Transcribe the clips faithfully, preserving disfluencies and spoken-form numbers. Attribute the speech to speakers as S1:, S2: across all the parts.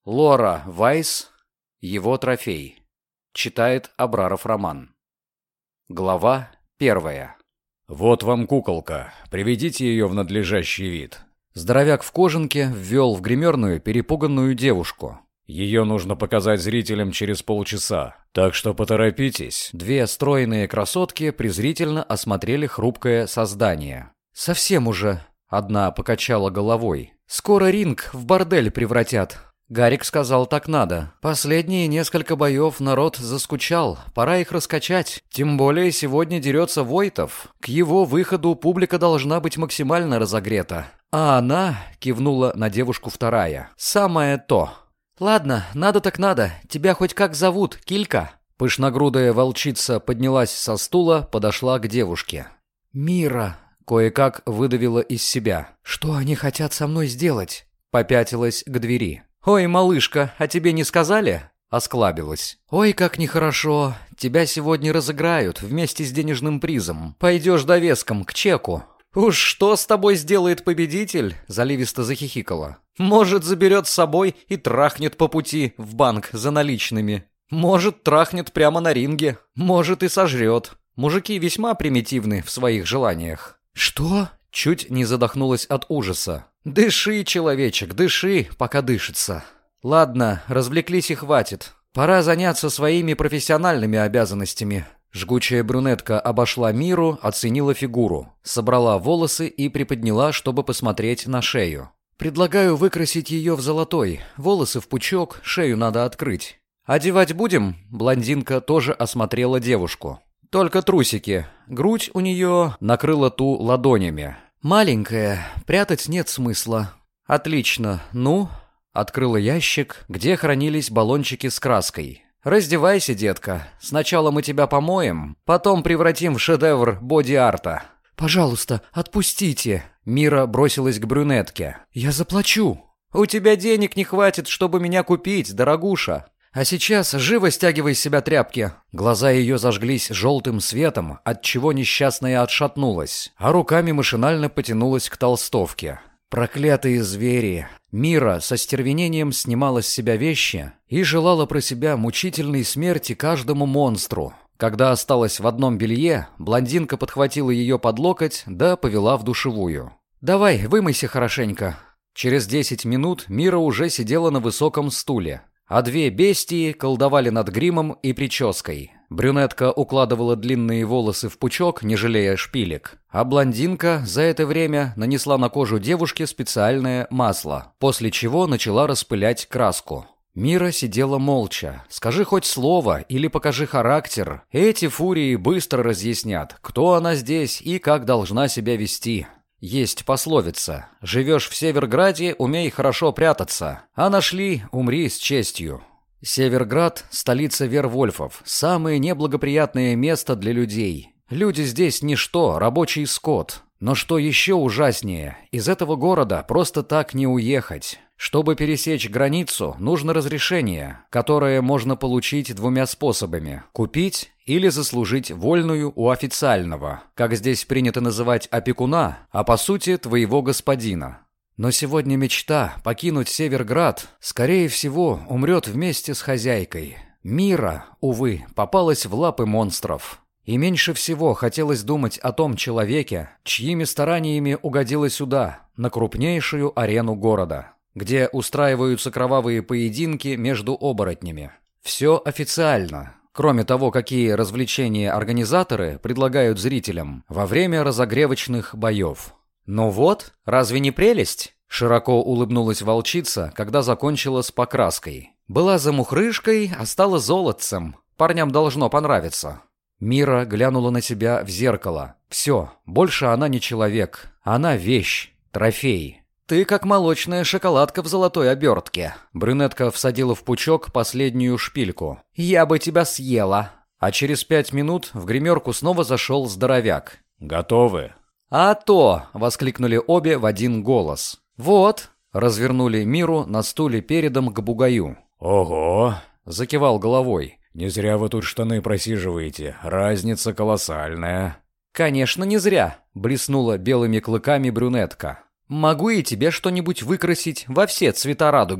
S1: Лора Вайс. Его трофей. Читает Абраров Роман. Глава первая.
S2: «Вот вам куколка. Приведите ее в надлежащий вид».
S1: Здоровяк в кожанке ввел в гримерную перепуганную девушку.
S2: «Ее нужно показать зрителям через полчаса, так что поторопитесь».
S1: Две стройные красотки презрительно осмотрели хрупкое создание. «Совсем уже», — одна покачала головой. «Скоро ринг в бордель превратят». Гарик сказал, так надо. Последние несколько боев народ заскучал, пора их раскачать. Тем более сегодня дерется Войтов. К его выходу публика должна быть максимально разогрета. А она, кивнула на девушку вторая, самое то. «Ладно, надо так надо. Тебя хоть как зовут, Килька?» Пышногрудая волчица поднялась со стула, подошла к девушке. «Мира», кое-как выдавила из себя. «Что они хотят со мной сделать?» Попятилась к двери. «Ой, малышка, а тебе не сказали?» Осклабилась. «Ой, как нехорошо. Тебя сегодня разыграют вместе с денежным призом. Пойдешь довеском к чеку». «Уж что с тобой сделает победитель?» Заливисто захихикала. «Может, заберет с собой и трахнет по пути в банк за наличными. Может, трахнет прямо на ринге. Может, и сожрет. Мужики весьма примитивны в своих желаниях». «Что?» Чуть не задохнулась от ужаса. «Дыши, человечек, дыши, пока дышится. Ладно, развлеклись и хватит. Пора заняться своими профессиональными обязанностями». Жгучая брюнетка обошла Миру, оценила фигуру, собрала волосы и приподняла, чтобы посмотреть на шею. «Предлагаю выкрасить ее в золотой. Волосы в пучок, шею надо открыть». «Одевать будем?» Блондинка тоже осмотрела девушку. «Только трусики. Грудь у нее накрыла ту ладонями. Маленькая, прятать нет смысла». «Отлично. Ну?» Открыла ящик, где хранились баллончики с краской. «Раздевайся, детка. Сначала мы тебя помоем, потом превратим в шедевр боди-арта». «Пожалуйста, отпустите!» Мира бросилась к брюнетке. «Я заплачу!» «У тебя денег не хватит, чтобы меня купить, дорогуша!» «А сейчас живо стягивай с себя тряпки!» Глаза ее зажглись желтым светом, отчего несчастная отшатнулась, а руками машинально потянулась к толстовке. Проклятые звери! Мира со стервенением снимала с себя вещи и желала про себя мучительной смерти каждому монстру. Когда осталась в одном белье, блондинка подхватила ее под локоть, да повела в душевую. «Давай, вымойся хорошенько». Через десять минут Мира уже сидела на высоком стуле, а две бестии колдовали над гримом и прической. Брюнетка укладывала длинные волосы в пучок, не жалея шпилек, а блондинка за это время нанесла на кожу девушки специальное масло, после чего начала распылять краску. Мира сидела молча. Скажи хоть слово или покажи характер. Эти фурии быстро разъяснят, кто она здесь и как должна себя вести. Есть пословица: «Живешь в Северграде, умей хорошо прятаться, а нашли, умри с честью». Северград – столица Вервольфов, самое неблагоприятное место для людей. Люди здесь ничто, рабочий скот. Но что еще ужаснее, из этого города просто так не уехать. Чтобы пересечь границу, нужно разрешение, которое можно получить двумя способами – купить или заслужить вольную у официального, как здесь принято называть опекуна, а по сути твоего господина. Но сегодня мечта покинуть Северград, скорее всего, умрет вместе с хозяйкой. Мира, увы, попалась в лапы монстров. И меньше всего хотелось думать о том человеке, чьими стараниями угодила сюда, на крупнейшую арену города, где устраиваются кровавые поединки между оборотнями. Все официально, кроме того, какие развлечения организаторы предлагают зрителям во время разогревочных боев. «Ну вот, разве не прелесть?» Широко улыбнулась волчица, когда закончила с покраской. «Была замухрышкой, а стала золотцем. Парням должно понравиться». Мира глянула на себя в зеркало. Все, больше она не человек. Она вещь, трофей. «Ты как молочная шоколадка в золотой обертке». Брюнетка всадила в пучок последнюю шпильку. «Я бы тебя съела». А через пять минут в гримерку снова зашел здоровяк.
S2: «Готовы?»
S1: «А то!» — воскликнули обе в один голос. «Вот!» — развернули Миру на стуле передом к бугаю.
S2: «Ого!»
S1: — закивал головой.
S2: «Не зря вы тут штаны просиживаете. Разница колоссальная».
S1: «Конечно, не зря!» — блеснула белыми клыками брюнетка. «Могу и тебе что-нибудь выкрасить во все цвета радуги.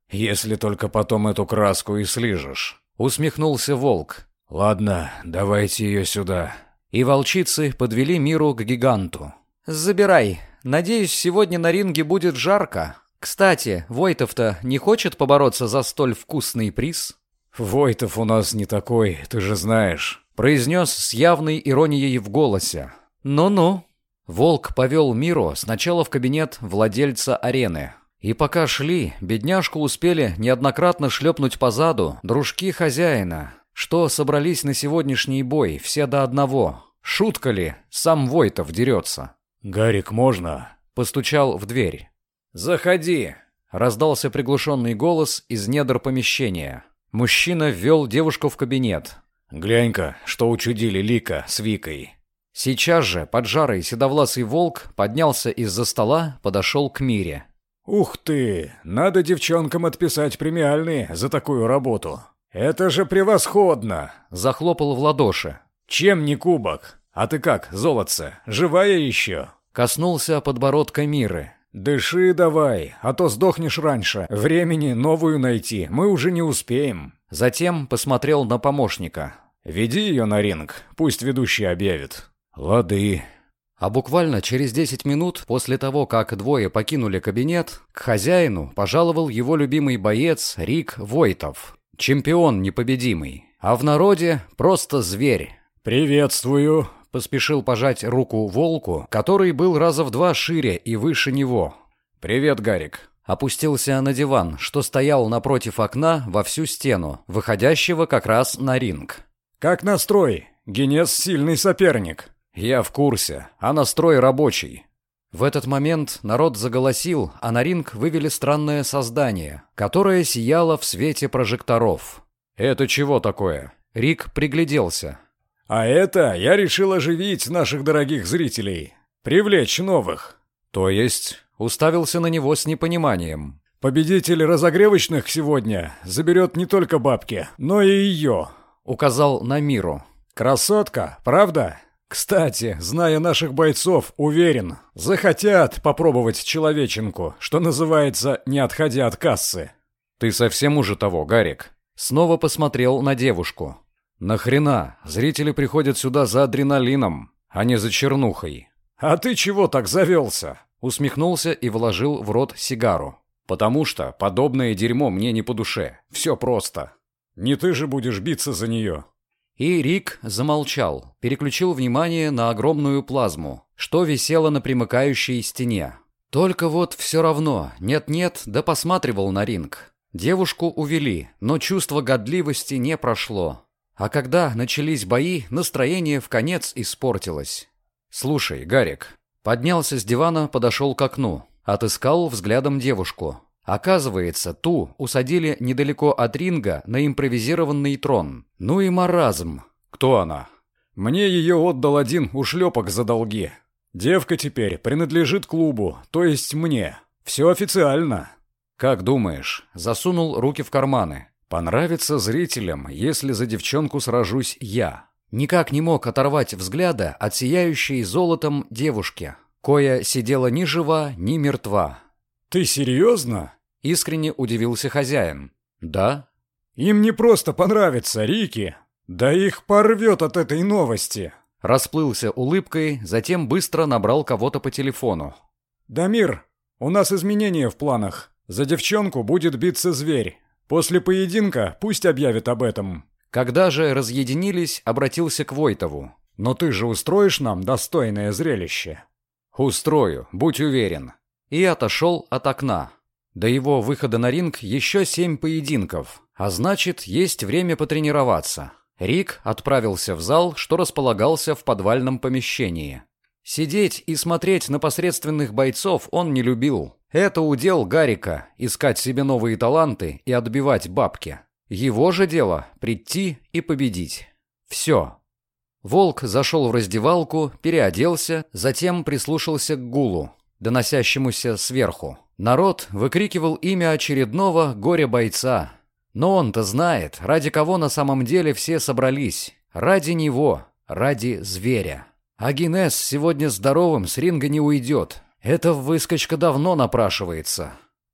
S2: Если только потом эту краску и слижешь.
S1: Усмехнулся волк.
S2: Ладно, давайте ее сюда.
S1: И волчицы подвели Миру к гиганту. «Забирай. Надеюсь, сегодня на ринге будет жарко. Кстати, Войтов-то не хочет побороться за столь вкусный приз?»
S2: «Войтов у нас не такой, ты же знаешь», —
S1: произнес с явной иронией в голосе. «Ну-ну». Волк повел Миру сначала в кабинет владельца арены. И пока шли, бедняжку успели неоднократно шлепнуть по заду дружки хозяина, что собрались на сегодняшний бой все до одного. Шутка ли, сам Войтов дерется.
S2: «Гарик, можно?»
S1: — постучал в дверь. «Заходи!» — раздался приглушенный голос из недр помещения. Мужчина ввел девушку в кабинет.
S2: «Глянь-ка, что учудили Лика с Викой».
S1: Сейчас же поджарый седовласый волк поднялся из-за стола, подошел к Мире.
S2: «Ух ты! Надо девчонкам отписать премиальные за такую работу. Это же превосходно!» —
S1: захлопал в ладоши.
S2: «Чем не кубок? А ты как, золотце, живая еще?»
S1: Коснулся подбородка Миры.
S2: «Дыши давай, а то сдохнешь раньше. Времени новую найти мы уже не успеем».
S1: Затем посмотрел на помощника.
S2: «Веди ее на ринг, пусть ведущий объявит». «Лады».
S1: А буквально через десять минут после того, как двое покинули кабинет, к хозяину пожаловал его любимый боец Рик Войтов. Чемпион непобедимый, а в народе просто зверь.
S2: «Приветствую», —
S1: поспешил пожать руку волку, который был раза в два шире и выше него.
S2: «Привет, Гарик».
S1: Опустился на диван, что стоял напротив окна во всю стену, выходящего как раз на ринг.
S2: «Как настрой? Генес сильный соперник».
S1: «Я в курсе, а настрой рабочий». В этот момент народ заголосил, а на ринг вывели странное создание, которое сияло в свете прожекторов. «Это чего такое?» Рик пригляделся.
S2: «А это я решил оживить наших дорогих зрителей, привлечь новых».
S1: «То есть?» Уставился на него с непониманием.
S2: «Победитель разогревочных сегодня заберет не только бабки, но и ее», —
S1: указал на Миру.
S2: «Красотка, правда? Кстати, зная наших бойцов, уверен, захотят попробовать человеченку, что называется, не отходя от кассы».
S1: «Ты совсем уже того, Гарик?» Снова посмотрел на девушку. «Нахрена? Зрители приходят сюда за адреналином, а не за чернухой».
S2: «А ты чего так завелся?»
S1: Усмехнулся и вложил в рот сигару. «Потому что подобное дерьмо мне не по душе. Все просто».
S2: «Не ты же будешь биться за нее».
S1: И Рик замолчал, переключил внимание на огромную плазму, что висело на примыкающей стене. Только вот все равно, нет-нет, да посматривал на ринг. Девушку увели, но чувство годливости не прошло. А когда начались бои, настроение вконец испортилось. «Слушай, Гарик». Поднялся с дивана, подошел к окну, отыскал взглядом девушку. Оказывается, ту усадили недалеко от ринга на импровизированный трон. Ну и маразм.
S2: «Кто она?» «Мне ее отдал один ушлепок за долги. Девка теперь принадлежит клубу, то есть мне. Все официально».
S1: «Как думаешь?» Засунул руки в карманы. «Понравится зрителям, если за девчонку сражусь я». Никак не мог оторвать взгляда от сияющей золотом девушки, коя сидела ни жива, ни мертва.
S2: «Ты серьезно?»
S1: — искренне удивился хозяин. «Да».
S2: «Им не просто понравится, Рики. Да их порвет от этой новости».
S1: Расплылся улыбкой, затем быстро набрал кого-то по телефону.
S2: «Дамир, у нас изменения в планах. За девчонку будет биться зверь. После поединка пусть объявят об этом».
S1: Когда же разъединились, обратился к Войтову.
S2: «Но ты же устроишь нам достойное зрелище?»
S1: «Устрою, будь уверен». И отошел от окна. До его выхода на ринг еще семь поединков, а значит, есть время потренироваться. Рик отправился в зал, что располагался в подвальном помещении. Сидеть и смотреть на посредственных бойцов он не любил. Это удел Гарика – искать себе новые таланты и отбивать бабки. Его же дело – прийти и победить. Все. Волк зашел в раздевалку, переоделся, затем прислушался к гулу, доносящемуся сверху. Народ выкрикивал имя очередного горе-бойца. Но он-то знает, ради кого на самом деле все собрались. Ради него, ради зверя. А Генес сегодня здоровым с ринга не уйдет. Эта выскочка давно напрашивается.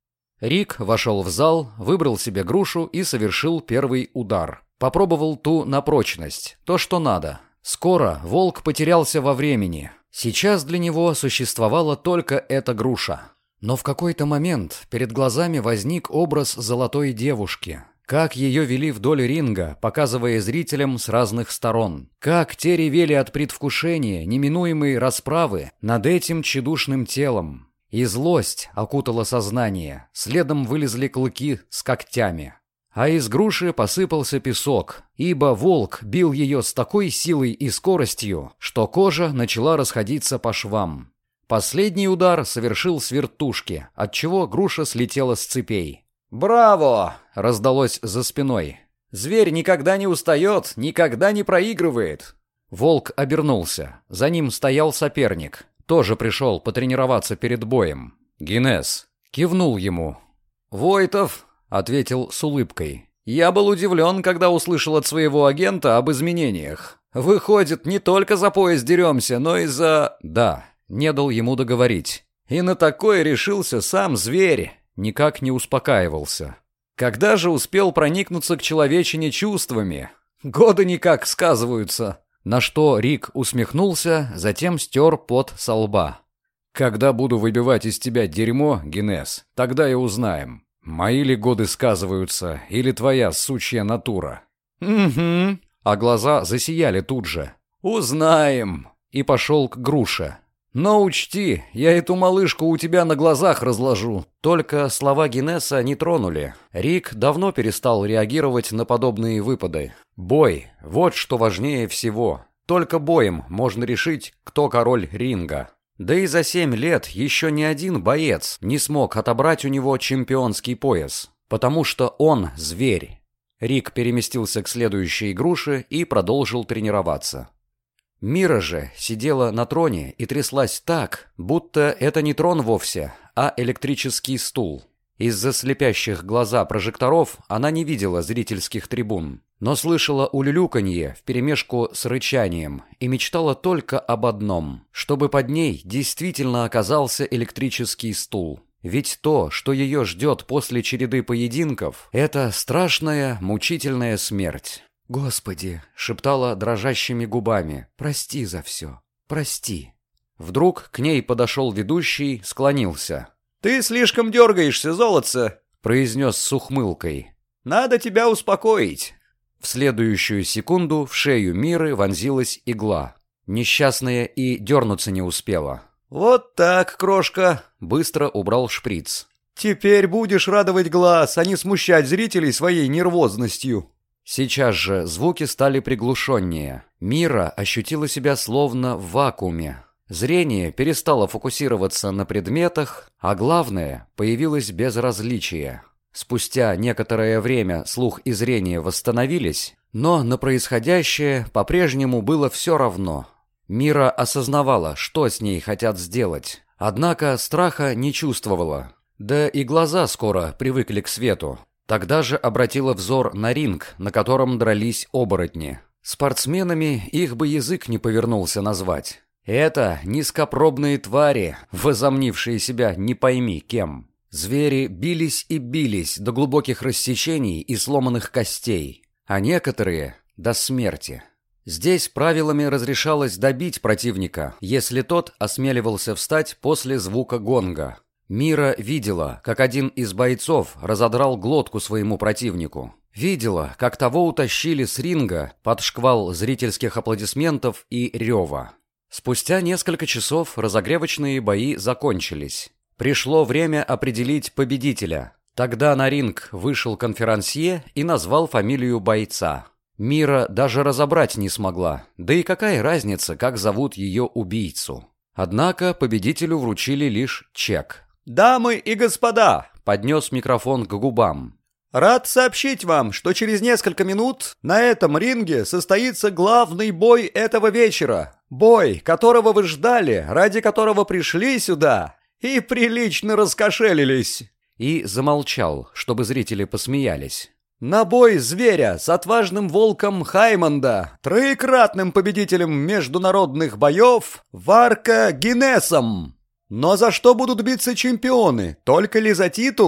S1: Рик вошел в зал, выбрал себе грушу и совершил первый удар. Попробовал ту на прочность, то, что надо. Скоро волк потерялся во времени. Сейчас для него существовала только эта груша. Но в какой-то момент перед глазами возник образ золотой девушки. Как ее вели вдоль ринга, показывая зрителям с разных сторон. Как те ревели от предвкушения неминуемой расправы над этим тщедушным телом. И злость окутала сознание, следом вылезли клыки с когтями. А из груши посыпался песок, ибо волк бил ее с такой силой и скоростью, что кожа начала расходиться по швам. Последний удар совершил с вертушки, отчего груша слетела с цепей. «Браво!» — раздалось за спиной. «Зверь никогда не устает, никогда не проигрывает!» Волк обернулся. За ним стоял соперник. Тоже пришел потренироваться перед боем. Гинес кивнул ему. «Войтов!» — ответил с улыбкой. «Я был удивлен, когда услышал от своего агента об изменениях. Выходит, не только за пояс деремся, но и за...» «Да», — не дал ему договорить. «И на такое решился сам зверь». Никак не успокаивался. «Когда же успел проникнуться к человечине чувствами? Годы никак сказываются». На что Рик усмехнулся, затем стер пот со лба. «Когда буду выбивать из тебя дерьмо, Гинес, тогда и узнаем, мои ли годы сказываются или твоя сучья натура». «Угу». А глаза засияли тут же. «Узнаем». И пошел к груше. «Но учти, я эту малышку у тебя на глазах разложу». Только слова Гинеса не тронули. Рик давно перестал реагировать на подобные выпады. Бой – вот что важнее всего. Только боем можно решить, кто король ринга. Да и за семь лет еще ни один боец не смог отобрать у него чемпионский пояс. Потому что он – зверь. Рик переместился к следующей груше и продолжил тренироваться. Мира же сидела на троне и тряслась так, будто это не трон вовсе, а электрический стул. Из-за слепящих глаза прожекторов она не видела зрительских трибун, но слышала улюлюканье вперемешку с рычанием и мечтала только об одном, чтобы под ней действительно оказался электрический стул. Ведь то, что ее ждет после череды поединков, это страшная, мучительная смерть. «Господи!» — шептала дрожащими губами. «Прости за все. Прости». Вдруг к ней подошел ведущий, склонился. «Ты слишком дергаешься, золотце!» — произнес с ухмылкой. «Надо тебя успокоить». В следующую секунду в шею Миры вонзилась игла. Несчастная и дернуться не успела. «Вот так, крошка!» — быстро убрал шприц. «Теперь будешь радовать глаз, а не смущать зрителей своей нервозностью». Сейчас же звуки стали приглушеннее. Мира ощутила себя словно в вакууме. Зрение перестало фокусироваться на предметах, а главное, появилось безразличие. Спустя некоторое время слух и зрение восстановились, но на происходящее по-прежнему было все равно. Мира осознавала, что с ней хотят сделать, однако страха не чувствовала. Да и глаза скоро привыкли к свету. Тогда же обратила взор на ринг, на котором дрались оборотни. Спортсменами их бы язык не повернулся назвать. Это низкопробные твари, возомнившие себя не пойми кем. Звери бились и бились до глубоких рассечений и сломанных костей, а некоторые — до смерти. Здесь правилами разрешалось добить противника, если тот осмеливался встать после звука гонга. Мира видела, как один из бойцов разодрал глотку своему противнику. Видела, как того утащили с ринга под шквал зрительских аплодисментов и рева. Спустя несколько часов разогревочные бои закончились. Пришло время определить победителя. Тогда на ринг вышел конферансье и назвал фамилию бойца. Мира даже разобрать не смогла, да и какая разница, как зовут ее убийцу. Однако победителю вручили лишь чек. «Дамы и господа!» — поднес микрофон к губам. «Рад сообщить вам, что через несколько минут на этом ринге состоится главный бой этого вечера. Бой, которого вы ждали, ради которого пришли сюда и прилично раскошелились». И замолчал, чтобы зрители посмеялись. «На бой зверя с отважным волком Хаймонда, троекратным победителем международных боев Варка Гинесом. Но за что будут биться чемпионы? Только ли за титул?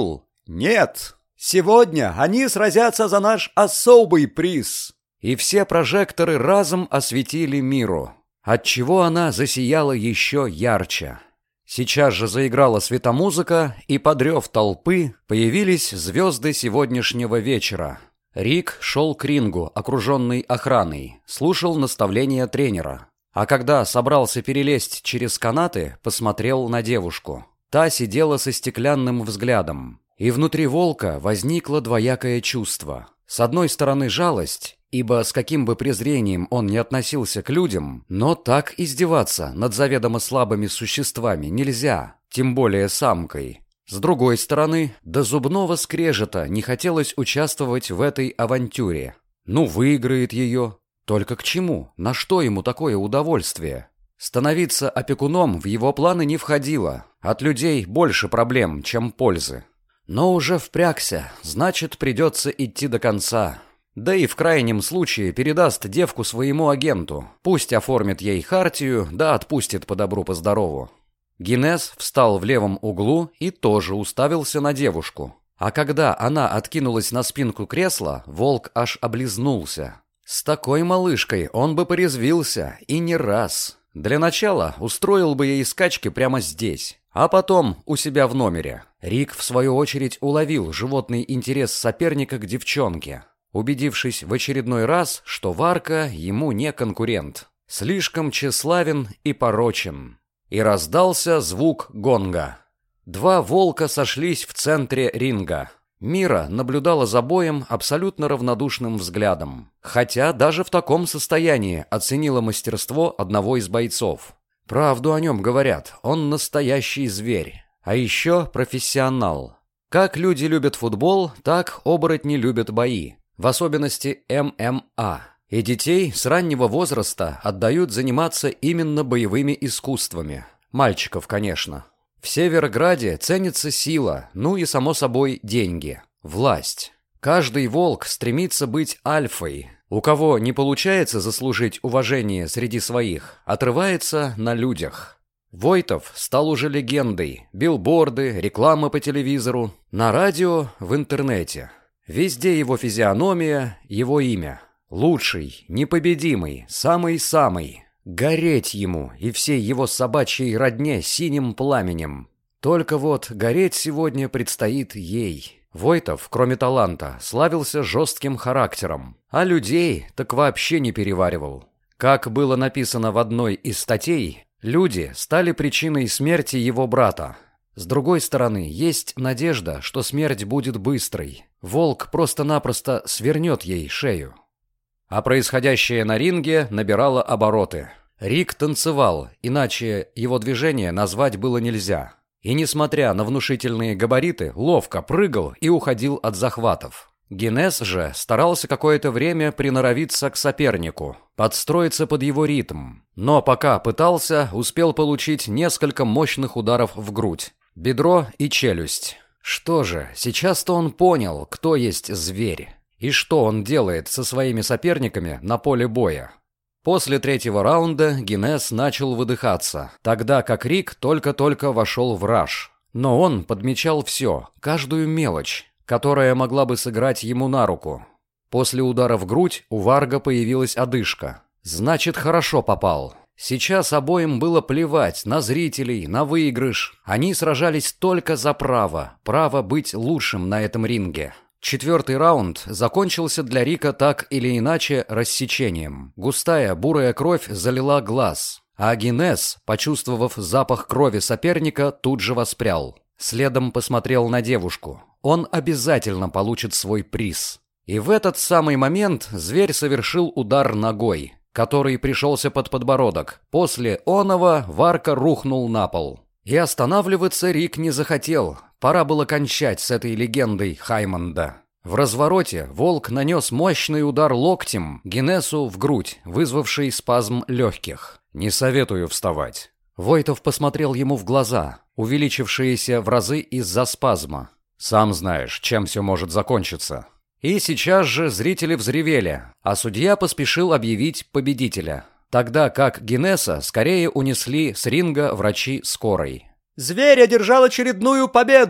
S3: «Нет! Сегодня они сразятся за наш особый приз!»
S1: И все прожекторы разом осветили Миру, отчего она засияла еще ярче. Сейчас же заиграла светомузыка, и под рев толпы появились звезды сегодняшнего вечера. Рик шел к рингу, окруженный охраной, слушал наставления тренера. А когда собрался перелезть через канаты, посмотрел на девушку. Та сидела со стеклянным взглядом. И внутри волка возникло двоякое чувство. С одной стороны жалость, ибо с каким бы презрением он ни относился к людям, но так издеваться над заведомо слабыми существами нельзя, тем более самкой. С другой стороны, до зубного скрежета не хотелось участвовать в этой авантюре. Ну, выиграет ее. Только к чему? На что ему такое удовольствие? Становиться опекуном в его планы не входило. От людей больше проблем, чем пользы. Но уже впрягся, значит, придется идти до конца. Да и в крайнем случае передаст девку своему агенту. Пусть оформит ей хартию, да отпустит по добру по здорову. Гинес встал в левом углу и тоже уставился на девушку. А когда она откинулась на спинку кресла, волк аж облизнулся. С такой малышкой он бы порезвился, и не раз. Для начала устроил бы ей скачки прямо здесь, а потом у себя в номере. Рик, в свою очередь, уловил животный интерес соперника к девчонке, убедившись в очередной раз, что Варка ему не конкурент. Слишком тщеславен и порочен. И раздался звук гонга. Два волка сошлись в центре ринга. Мира наблюдала за боем абсолютно равнодушным взглядом, хотя даже в таком состоянии оценила мастерство одного из бойцов. Правду о нем говорят, он настоящий зверь, а еще профессионал. Как люди любят футбол, так оборотни любят бои, в особенности эм эм а. И детей с раннего возраста отдают заниматься именно боевыми искусствами. Мальчиков, конечно. В Северграде ценится сила, ну и, само собой, деньги, власть. Каждый волк стремится быть альфой. У кого не получается заслужить уважение среди своих, отрывается на людях. Войтов стал уже легендой. Билборды, реклама по телевизору, на радио, в интернете. Везде его физиономия, его имя. Лучший, непобедимый, самый-самый. Гореть ему и всей его собачьей родне синим пламенем. Только вот гореть сегодня предстоит ей. Войтов, кроме таланта, славился жестким характером, а людей так вообще не переваривал. Как было написано в одной из статей, люди стали причиной смерти его брата. С другой стороны, есть надежда, что смерть будет быстрой. Волк просто-напросто свернет ей шею. А происходящее на ринге набирало обороты. Рик танцевал, иначе его движение назвать было нельзя. И, несмотря на внушительные габариты, ловко прыгал и уходил от захватов. Гинес же старался какое-то время приноровиться к сопернику, подстроиться под его ритм. Но пока пытался, успел получить несколько мощных ударов в грудь, бедро и челюсть. Что же, сейчас-то он понял, кто есть зверь. И что он делает со своими соперниками на поле боя. После третьего раунда Гинес начал выдыхаться, тогда как Рик только-только вошел в раж. Но он подмечал все, каждую мелочь, которая могла бы сыграть ему на руку. После удара в грудь у Варга появилась одышка. Значит, хорошо попал. Сейчас обоим было плевать на зрителей, на выигрыш. Они сражались только за право, право быть лучшим на этом ринге. Четвертый раунд закончился для Рика так или иначе рассечением. Густая бурая кровь залила глаз, а Гинес, почувствовав запах крови соперника, тут же воспрял. Следом посмотрел на девушку. Он обязательно получит свой приз. И в этот самый момент зверь совершил удар ногой, который пришелся под подбородок. После оного Варка рухнул на пол. И останавливаться Рик не захотел. Пора было кончать с этой легендой Хаймонда. В развороте волк нанес мощный удар локтем Гинесу в грудь, вызвавший спазм легких. «Не советую вставать». Войтов посмотрел ему в глаза, увеличившиеся в разы из-за спазма. «Сам знаешь, чем все может закончиться». И сейчас же зрители взревели, а судья поспешил объявить победителя. Тогда как Гинеса скорее унесли с ринга врачи скорой.
S3: «Зверь одержал очередную победу!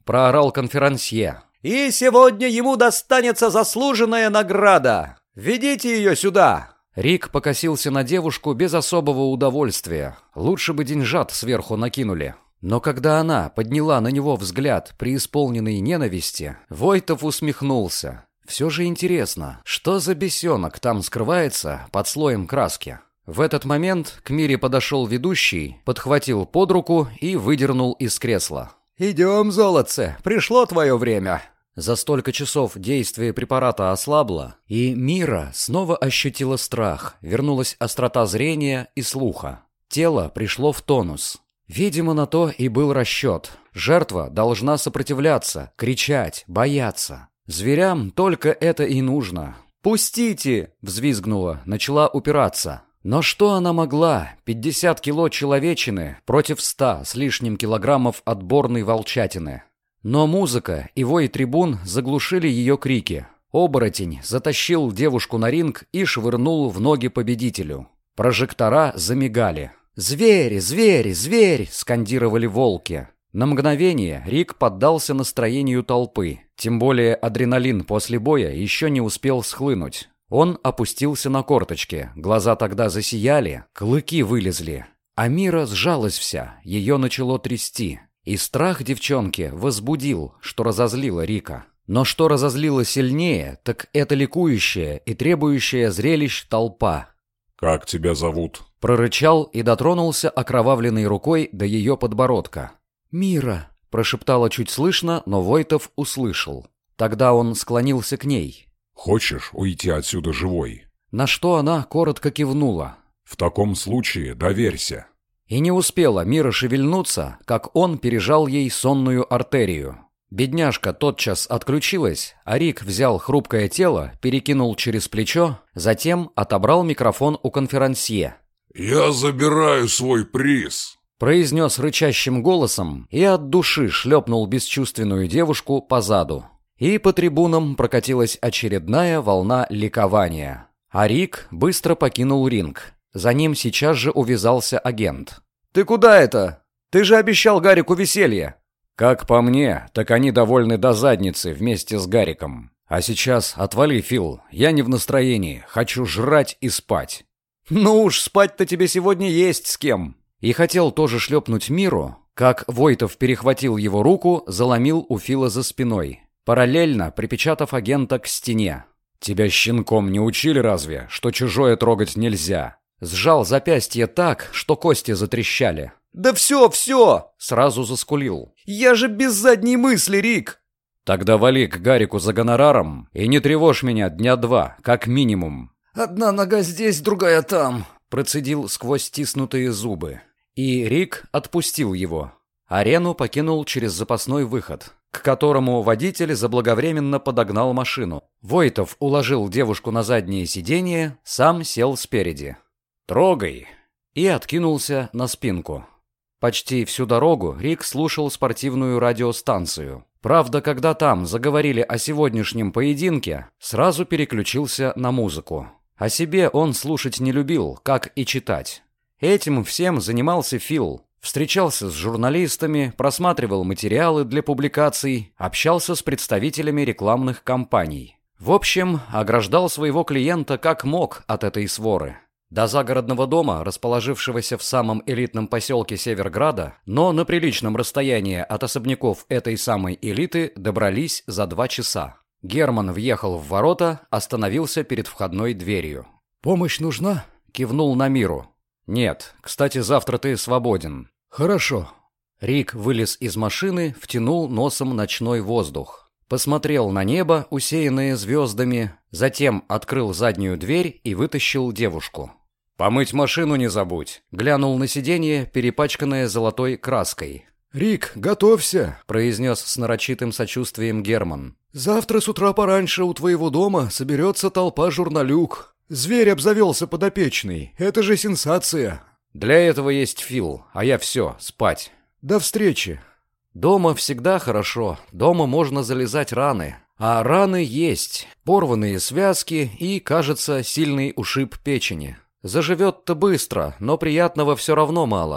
S1: проорал конферансье.
S3: «И сегодня ему достанется заслуженная награда! Ведите ее сюда!»
S1: Рик покосился на девушку без особого удовольствия. Лучше бы деньжат сверху накинули. Но когда она подняла на него взгляд, преисполненный ненависти, Войтов усмехнулся. Все же интересно, что за бесенок там скрывается под слоем краски? В этот момент к Мире подошел ведущий, подхватил под руку и выдернул из кресла.
S3: «Идем, золотце, пришло твое время!»
S1: За столько часов действие препарата ослабло, и Мира снова ощутила страх, вернулась острота зрения и слуха. Тело пришло в тонус. Видимо, на то и был расчет. Жертва должна сопротивляться, кричать, бояться. Зверям только это и нужно. «Пустите!» — взвизгнула, начала упираться. Но что она могла? пятьдесят кило человечины против ста с лишним килограммов отборной волчатины. Но музыка и вой трибун заглушили ее крики. Оборотень затащил девушку на ринг и швырнул в ноги победителю. Прожектора замигали. «Зверь! Зверь! Зверь!» — скандировали волки. На мгновение Рик поддался настроению толпы. Тем более адреналин после боя еще не успел схлынуть. Он опустился на корточки. Глаза тогда засияли, клыки вылезли. А Мира сжалась вся, ее начало трясти. И страх девчонки возбудил, что разозлило Рика. Но что разозлило сильнее, так это ликующая и требующая зрелищ толпа.
S2: «Как тебя зовут?»
S1: — прорычал и дотронулся окровавленной рукой до ее подбородка. «Мира!» — прошептала чуть слышно, но Войтов услышал. Тогда он склонился к ней.
S2: «Хочешь уйти отсюда живой?»
S1: На что она коротко кивнула.
S2: «В таком случае доверься».
S1: И не успела Мира шевельнуться, как он пережал ей сонную артерию. Бедняжка тотчас отключилась, а Рик взял хрупкое тело, перекинул через плечо, затем отобрал микрофон у конферансье.
S2: «Я забираю свой приз»,
S1: — произнес рычащим голосом и от души шлепнул бесчувственную девушку по заду. И по трибунам прокатилась очередная волна ликования. А Рик быстро покинул ринг. За ним сейчас же увязался агент.
S3: «Ты куда это? Ты же обещал Гарику веселье!»
S1: «Как по мне, так они довольны до задницы вместе с Гариком. А сейчас отвали, Фил, я не в настроении, хочу жрать и спать».
S3: «Ну уж, спать-то тебе сегодня есть с кем!»
S1: И хотел тоже шлепнуть Миру, как Войтов перехватил его руку, заломил у Фила за спиной, параллельно припечатав агента к стене. «Тебя щенком не учили разве, что чужое трогать нельзя?» Сжал запястье так, что кости затрещали.
S3: «Да все, все!» —
S1: сразу заскулил.
S3: «Я же без задней мысли, Рик!»
S1: «Тогда вали к Гарику за гонораром и не тревожь меня дня два, как минимум».
S3: «Одна нога здесь, другая там»,
S1: — процедил сквозь стиснутые зубы. И Рик отпустил его. Арену покинул через запасной выход, к которому водитель заблаговременно подогнал машину. Войтов уложил девушку на заднее сиденье, сам сел спереди. «Трогай!» и откинулся на спинку. Почти всю дорогу Рик слушал спортивную радиостанцию. Правда, когда там заговорили о сегодняшнем поединке, сразу переключился на музыку. О себе он слушать не любил, как и читать. Этим всем занимался Фил. Встречался с журналистами, просматривал материалы для публикаций, общался с представителями рекламных компаний. В общем, ограждал своего клиента как мог от этой своры. До загородного дома, расположившегося в самом элитном поселке Северграда, но на приличном расстоянии от особняков этой самой элиты, добрались за два часа. Герман въехал в ворота, остановился перед входной дверью.
S2: «Помощь нужна?»
S1: — кивнул на Миру. «Нет, кстати, завтра ты свободен».
S2: «Хорошо».
S1: Рик вылез из машины, втянул носом ночной воздух. Посмотрел на небо, усеянное звездами, затем открыл заднюю дверь и вытащил девушку. «Помыть машину не забудь», — глянул на сиденье, перепачканное золотой краской.
S2: «Рик, готовься», —
S1: произнес с нарочитым сочувствием Герман.
S2: «Завтра с утра пораньше у твоего дома соберется толпа журналюк. Зверь обзавелся подопечный. Это же сенсация».
S1: «Для этого есть Фил, а я все, спать».
S2: «До встречи».
S1: Дома всегда хорошо, дома можно залезать раны. А раны есть, порванные связки и, кажется, сильный ушиб печени. Заживет-то быстро, но приятного все равно мало.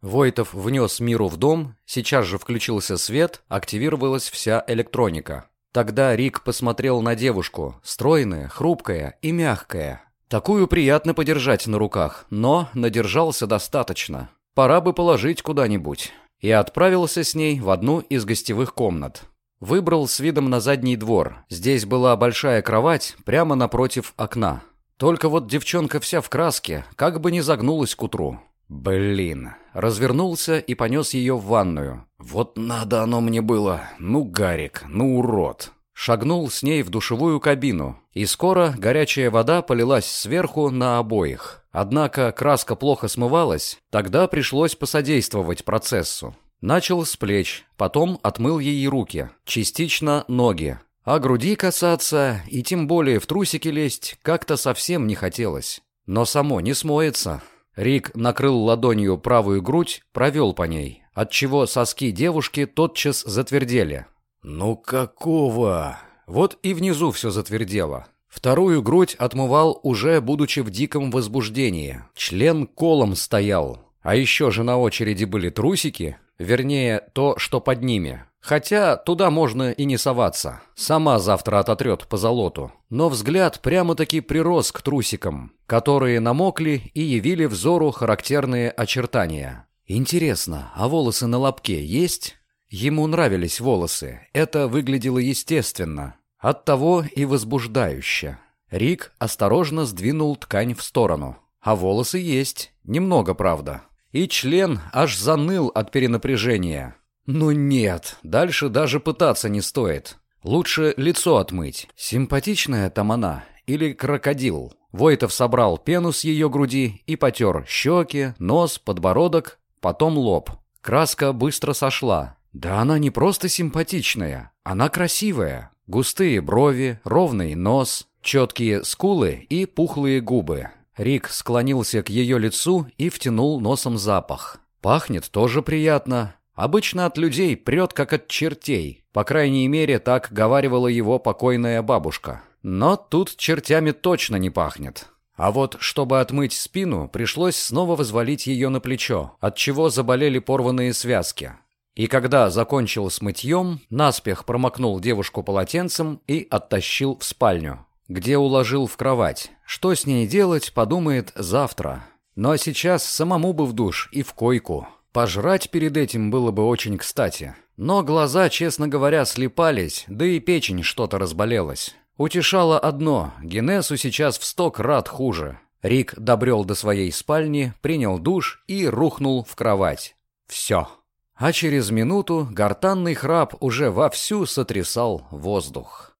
S1: Войтов внес Миру в дом, сейчас же включился свет, активировалась вся электроника. Тогда Рик посмотрел на девушку, стройная, хрупкая и мягкая. Такую приятно подержать на руках, но надержался достаточно. Пора бы положить куда-нибудь. И отправился с ней в одну из гостевых комнат. Выбрал с видом на задний двор. Здесь была большая кровать прямо напротив окна. Только вот девчонка вся в краске, как бы не загнулась к утру. Блин. Развернулся и понес ее в ванную. Вот надо оно мне было. Ну, Гарик, ну, урод. Шагнул с ней в душевую кабину, и скоро горячая вода полилась сверху на обоих. Однако краска плохо смывалась, тогда пришлось посодействовать процессу. Начал с плеч, потом отмыл ей руки, частично ноги. А груди касаться, и тем более в трусики лезть, как-то совсем не хотелось. Но само не смоется. Рик накрыл ладонью правую грудь, провел по ней, отчего соски девушки тотчас затвердели. «Ну какого?» Вот и внизу все затвердело. Вторую грудь отмывал, уже будучи в диком возбуждении. Член колом стоял. А еще же на очереди были трусики, вернее, то, что под ними. Хотя туда можно и не соваться. Сама завтра ототрет по золоту. Но взгляд прямо-таки прирос к трусикам, которые намокли и явили взору характерные очертания. Интересно, а волосы на лобке есть? Ему нравились волосы, это выглядело естественно, оттого и возбуждающе. Рик осторожно сдвинул ткань в сторону. А волосы есть, немного, правда. И член аж заныл от перенапряжения. Ну нет, дальше даже пытаться не стоит. Лучше лицо отмыть. Симпатичная там она или крокодил? Войтов собрал пену с ее груди и потер щеки, нос, подбородок, потом лоб. Краска быстро сошла. Да она не просто симпатичная, она красивая. Густые брови, ровный нос, четкие скулы и пухлые губы. Рик склонился к ее лицу и втянул носом запах. Пахнет тоже приятно. Обычно от людей прет, как от чертей. По крайней мере, так говаривала его покойная бабушка. Но тут чертями точно не пахнет. А вот, чтобы отмыть спину, пришлось снова взвалить ее на плечо, отчего заболели порванные связки. И когда закончил с мытьем, наспех промокнул девушку полотенцем и оттащил в спальню, где уложил в кровать. Что с ней делать, подумает завтра. Но сейчас самому бы в душ и в койку. Пожрать перед этим было бы очень кстати. Но глаза, честно говоря, слипались, да и печень что-то разболелась. Утешало одно – Генесу сейчас в сто крат хуже. Рик добрел до своей спальни, принял душ и рухнул в кровать. Все. А через минуту гортанный храп уже вовсю сотрясал воздух.